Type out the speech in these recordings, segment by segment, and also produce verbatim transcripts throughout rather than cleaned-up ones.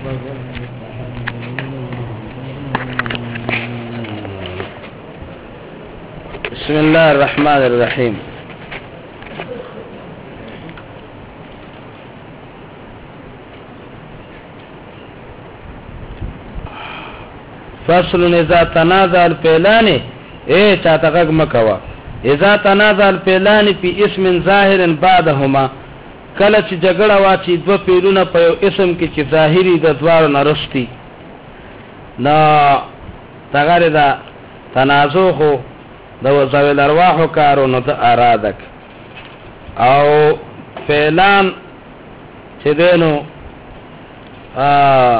بسم الله الرحمن الرحيم. فصل اذا تنازع الفعلان ايه چاتغک مکوا اذا تنازع الفعلان في اسم ظاهر بعدهما کله چې جګړه واچي دو پیلونه په یو اسم کې چې ظاهري د دوار نرستی نا تغیر دا تنازع خو د وزوی الارواح کارو نو ته ارادک او فعلان چې دینو ا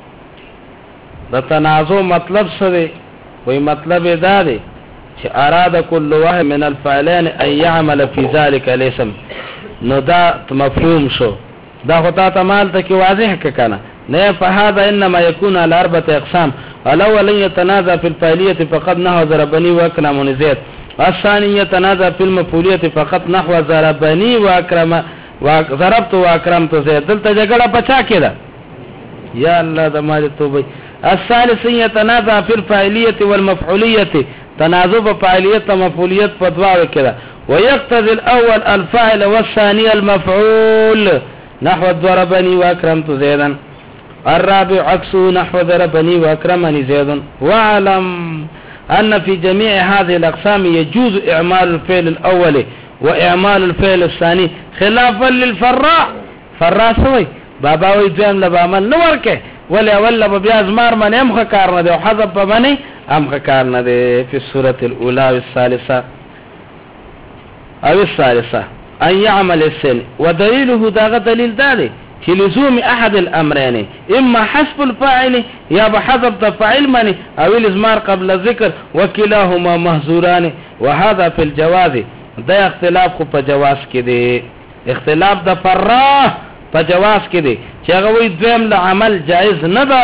د تنازع مطلب څه دی وای مطلب دا دی چې اراده كل واحد من الفعلين ان يعمل في ذلك الاسم نو دا مفهوم شو دا خطا تمال ته کې واضح کنه نه فهذا انما يكون على اربعه اقسام الاول يتنازع في الفاعليه فقط نحو ضربني واكرمني زيد الثاني يتنازع في المفعوليه فقط نحو ضربني واكرم وضربت واكرمت زيد دلته جګړه پچا کېده یا الله د مال توبه الثالث يتنازع في الفاعليه والمفعوليه تنازع په فاعلیت او مفعولیت په دواړو کې ده ويقتضي الاول الفاعل والثاني المفعول نحو ضربني واكرمت زيدا الرابع عكسه نحو ضربني واكرمني زيد واعلم ان في جميع هذه الاقسام يجوز اعمال الفعل الاول واعمال الفعل الثاني خلافا للفراء فراء سوي بابا وي دیم له عمل نو ورکه ولا ولا بیا ازمار من امخ کار نه دی او حذف په باندې امخ کار نه دی په سوره الاولى والثالثه او الثالثه ان يعمل السن ودليله دا دليل دالي في لزوم احد الامرين اما حسب الفاعل يا بحذف الفاعل من او الازمار قبل الذكر وكلاهما محظوران وهذا في الجواز دا اختلاف خو په جواز کې دی اختلاف د فراه په جواز کې دی چې هغه وی دویم له عمل جائز نه ده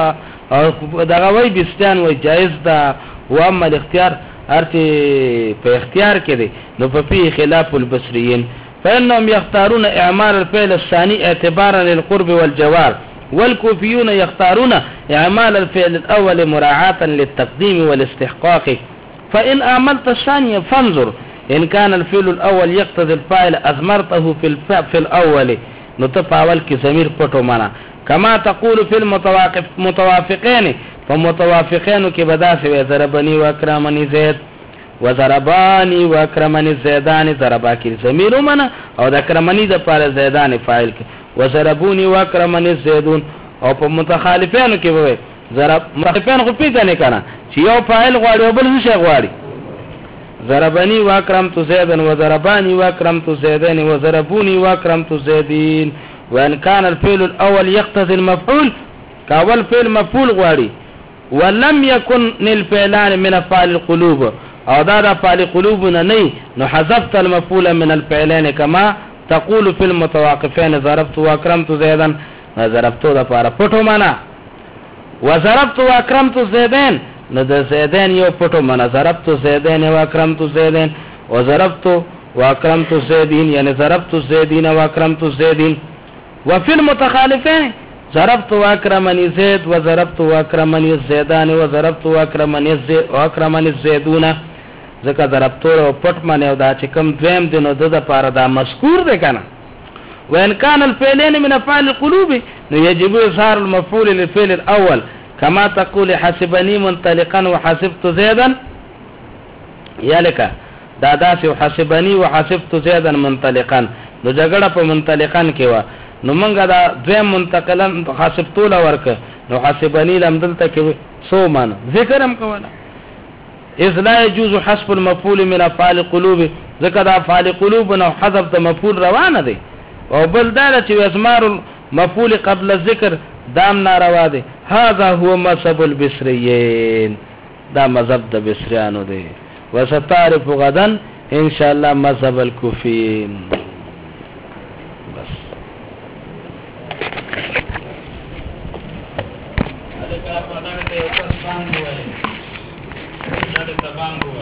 او دغه وی بستان وی جائز ده او اما الاختیار ارته په اختیار کې دی نو په فيه خلاف البصريين فانهم يختارون اعمال الفعل الثاني اعتبارا للقرب والجوار والكوفيون يختارون اعمال الفعل الاول مراعاه للتقديم والاستحقاق فان اعملت الثاني فانظر ان كان الفعل الاول يقتضي الفاعل اضمرته في الفعل في الاول نو ته پاول کې ضمیر پټو معنا کما تقول في المتواقف متوافقين فمتوافقين کې بداسه وي ضربني واكرمني زيد وضرباني واكرمني زيدان ضربا کې ضمیر معنا او د اکرمني د پاره زيدان فاعل کې وضربوني واكرمني زيدون او په متخالفینو کې وي ضرب متخالفین خو پیژنې کنه چې یو فاعل غواړي او بل څه غواړي ضربني واكرمت زيدا وضرباني واكرمت زيدين وضربوني واكرمت زيدين وان كان الفعل الاول يقتضي المفعول كاول فعل مفعول غواړي ولم يكن الفعلان من افعال القلوب او دا د افعال القلوب نه نه نو حذفت المفعول من الفعلين كما تقول في المتواقفين ضربت واكرمت زيدا ضربت د پاره پټو معنا وضربت واكرمت زيدين نو د زیدین یو پټو معنا ضربت زیدین و اکرمت زیدین و ضربت و اکرمت زیدین یعنی ضربت زیدین و اکرمت زیدین وفي المتخالفين ضربت و اکرمنی زید و ضربت و اکرمنی زیدان و ضربت و اکرمنی زید و اکرمنی زیدون ځکه ضربت او پټ معنا او دا چې کوم دویم دینو د لپاره دا مذکور دی کنه وان كان الفعلين من افعال القلوب نو يجب اظهار المفعول للفعل الاول كما تقول حسبني منطلقا وحسبت زيدا یا لکه دا داسې حسبني وحسبت زيدا منطلقا نو جګړه په منطلقا کې و نو مونږه دا دویم منتقلا حسبت له ورک نو حسبني لم دلته کې سو مان ذکر هم کوله اذ لا يجوز حسب المفعول من افعال القلوب ذکر افعال القلوب نو حذف د مفعول روانه دي او بل دا چې اسمار المفعول قبل الذکر دام ناروا دي هذا هو مذهب البصريين دا مذهب د بصریانو دی وستعرف غدا ان شاء الله مذهب الكوفيين بس